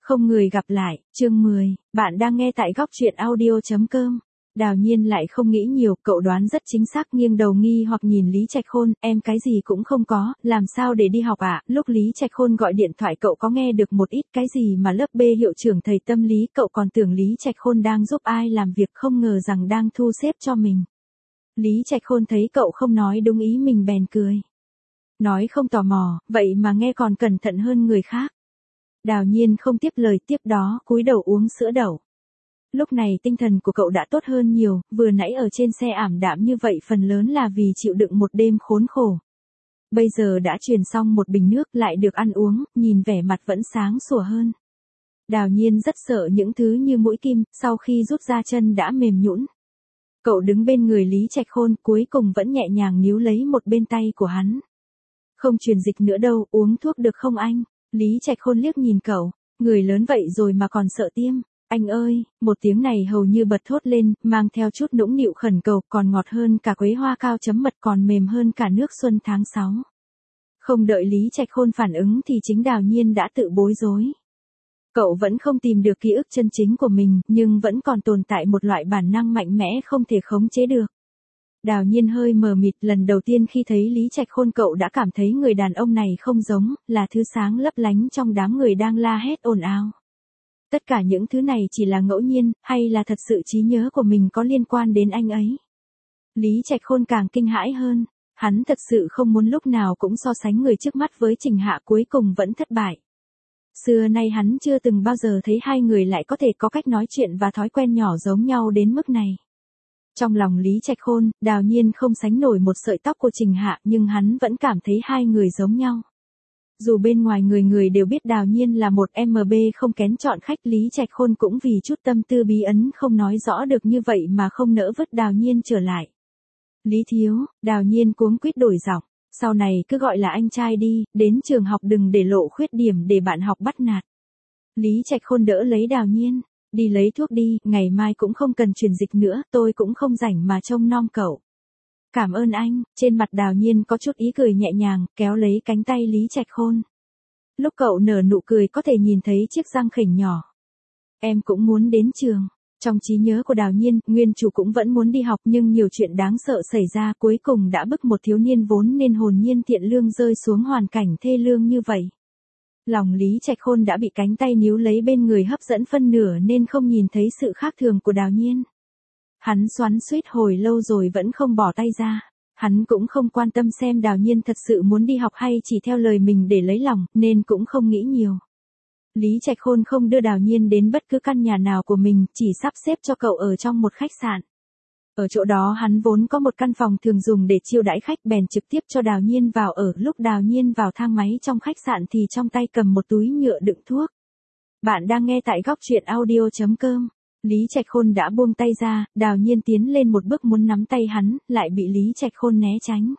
Không người gặp lại, chương 10, bạn đang nghe tại góc truyện audio.com. Đào Nhiên lại không nghĩ nhiều, cậu đoán rất chính xác, nghiêng đầu nghi hoặc nhìn Lý Trạch Khôn, em cái gì cũng không có, làm sao để đi học ạ? Lúc Lý Trạch Khôn gọi điện thoại cậu có nghe được một ít, cái gì mà lớp B hiệu trưởng thầy tâm lý, cậu còn tưởng Lý Trạch Khôn đang giúp ai làm việc, không ngờ rằng đang thu xếp cho mình. Lý Trạch Khôn thấy cậu không nói đúng ý mình bèn cười. Nói không tò mò, vậy mà nghe còn cẩn thận hơn người khác. Đào Nhiên không tiếp lời, tiếp đó cúi đầu uống sữa đậu. Lúc này tinh thần của cậu đã tốt hơn nhiều, vừa nãy ở trên xe ảm đạm như vậy phần lớn là vì chịu đựng một đêm khốn khổ. Bây giờ đã truyền xong một bình nước lại được ăn uống, nhìn vẻ mặt vẫn sáng sủa hơn. Đào Nhiên rất sợ những thứ như mũi kim, sau khi rút ra chân đã mềm nhũn. Cậu đứng bên người Lý Trạch Khôn, cuối cùng vẫn nhẹ nhàng níu lấy một bên tay của hắn. Không truyền dịch nữa đâu, uống thuốc được không anh? Lý Trạch Khôn liếc nhìn cậu, người lớn vậy rồi mà còn sợ tiêm. Anh ơi, một tiếng này hầu như bật thốt lên, mang theo chút nũng nịu khẩn cầu, còn ngọt hơn cả quế hoa cao chấm mật, còn mềm hơn cả nước xuân tháng 6. Không đợi Lý Trạch Khôn phản ứng thì chính Đào Nhiên đã tự bối rối. Cậu vẫn không tìm được ký ức chân chính của mình, nhưng vẫn còn tồn tại một loại bản năng mạnh mẽ không thể khống chế được. Đào Nhiên hơi mờ mịt, lần đầu tiên khi thấy Lý Trạch Khôn cậu đã cảm thấy người đàn ông này không giống, là thứ sáng lấp lánh trong đám người đang la hét ồn ào. Tất cả những thứ này chỉ là ngẫu nhiên, hay là thật sự trí nhớ của mình có liên quan đến anh ấy? Lý Trạch Khôn càng kinh hãi hơn, hắn thật sự không muốn lúc nào cũng so sánh người trước mắt với Trình Hạ, cuối cùng vẫn thất bại. Xưa nay hắn chưa từng bao giờ thấy hai người lại có thể có cách nói chuyện và thói quen nhỏ giống nhau đến mức này. Trong lòng Lý Trạch Khôn, Đào Nhiên không sánh nổi một sợi tóc của Trình Hạ, nhưng hắn vẫn cảm thấy hai người giống nhau. Dù bên ngoài người người đều biết Đào Nhiên là một MB không kén chọn khách, Lý Trạch Khôn cũng vì chút tâm tư bí ẩn không nói rõ được như vậy mà không nỡ vứt Đào Nhiên trở lại. Lý thiếu, Đào Nhiên cuống quýt đổi giọng, sau này cứ gọi là anh trai đi, đến trường học đừng để lộ khuyết điểm để bạn học bắt nạt. Lý Trạch Khôn đỡ lấy Đào Nhiên. Đi lấy thuốc đi, ngày mai cũng không cần truyền dịch nữa, tôi cũng không rảnh mà trông nom cậu. Cảm ơn anh, trên mặt Đào Nhiên có chút ý cười nhẹ nhàng, kéo lấy cánh tay Lý Trạch Khôn. Lúc cậu nở nụ cười có thể nhìn thấy chiếc răng khểnh nhỏ. Em cũng muốn đến trường. Trong trí nhớ của Đào Nhiên, nguyên chủ cũng vẫn muốn đi học nhưng nhiều chuyện đáng sợ xảy ra, cuối cùng đã bức một thiếu niên vốn nên hồn nhiên thiện lương rơi xuống hoàn cảnh thê lương như vậy. Lòng Lý Trạch Khôn đã bị cánh tay níu lấy bên người hấp dẫn phân nửa nên không nhìn thấy sự khác thường của Đào Nhiên. Hắn xoắn xuýt hồi lâu rồi vẫn không bỏ tay ra. Hắn cũng không quan tâm xem Đào Nhiên thật sự muốn đi học hay chỉ theo lời mình để lấy lòng, nên cũng không nghĩ nhiều. Lý Trạch Khôn không đưa Đào Nhiên đến bất cứ căn nhà nào của mình, chỉ sắp xếp cho cậu ở trong một khách sạn. Ở chỗ đó hắn vốn có một căn phòng thường dùng để chiêu đãi khách, bèn trực tiếp cho Đào Nhiên vào ở. Lúc Đào Nhiên vào thang máy trong khách sạn thì trong tay cầm một túi nhựa đựng thuốc. Bạn đang nghe tại góc truyện audio.com. Lý Trạch Khôn đã buông tay ra, Đào Nhiên tiến lên một bước muốn nắm tay hắn, lại bị Lý Trạch Khôn né tránh.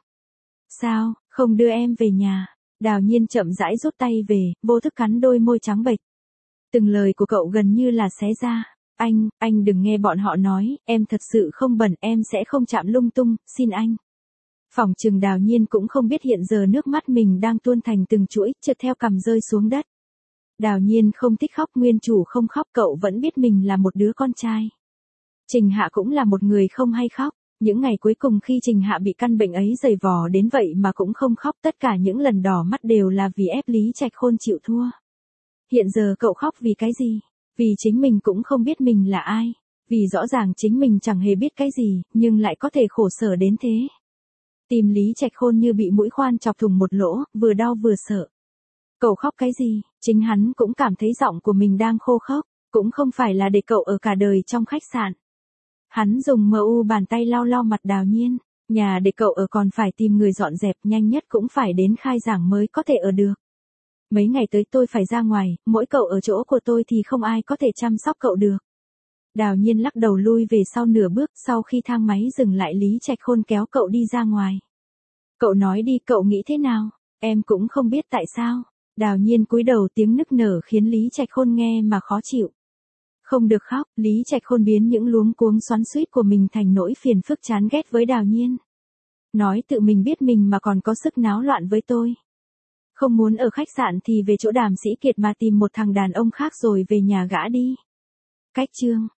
Sao, không đưa em về nhà? Đào Nhiên chậm rãi rút tay về, vô thức cắn đôi môi trắng bệch. Từng lời của cậu gần như là xé ra. Anh đừng nghe bọn họ nói, em thật sự không bẩn, em sẽ không chạm lung tung, xin anh. Phỏng chừng Đào Nhiên cũng không biết hiện giờ nước mắt mình đang tuôn thành từng chuỗi, trượt theo cằm rơi xuống đất. Đào Nhiên không thích khóc, nguyên chủ không khóc, cậu vẫn biết mình là một đứa con trai. Trình Hạ cũng là một người không hay khóc. Những ngày cuối cùng khi Trình Hạ bị căn bệnh ấy giày vò đến vậy mà cũng không khóc, tất cả những lần đỏ mắt đều là vì ép Lý Trạch Khôn chịu thua. Hiện giờ cậu khóc vì cái gì? Vì chính mình cũng không biết mình là ai. Vì rõ ràng chính mình chẳng hề biết cái gì, nhưng lại có thể khổ sở đến thế. Tim Lý Trạch Khôn như bị mũi khoan chọc thủng một lỗ, vừa đau vừa sợ. Cậu khóc cái gì? Chính hắn cũng cảm thấy giọng của mình đang khô khốc, cũng không phải là để cậu ở cả đời trong khách sạn. Hắn dùng bàn tay lau lau mặt Đào Nhiên, nhà để cậu ở còn phải tìm người dọn dẹp, nhanh nhất cũng phải đến khai giảng mới có thể ở được. Mấy ngày tới tôi phải ra ngoài, mỗi cậu ở chỗ của tôi thì không ai có thể chăm sóc cậu được. Đào Nhiên lắc đầu lui về sau nửa bước, sau khi thang máy dừng lại Lý Trạch Khôn kéo cậu đi ra ngoài. Cậu nói đi, cậu nghĩ thế nào? Em cũng không biết tại sao. Đào Nhiên cúi đầu, tiếng nức nở khiến Lý Trạch Khôn nghe mà khó chịu. Không được khóc, Lý Trạch Khôn biến những luống cuống xoắn xuýt của mình thành nỗi phiền phức chán ghét với Đào Nhiên. Nói tự mình biết mình mà còn có sức náo loạn với tôi. Không muốn ở khách sạn thì về chỗ Đàm Sĩ Kiệt mà tìm một thằng đàn ông khác rồi về nhà gã đi. Cách chương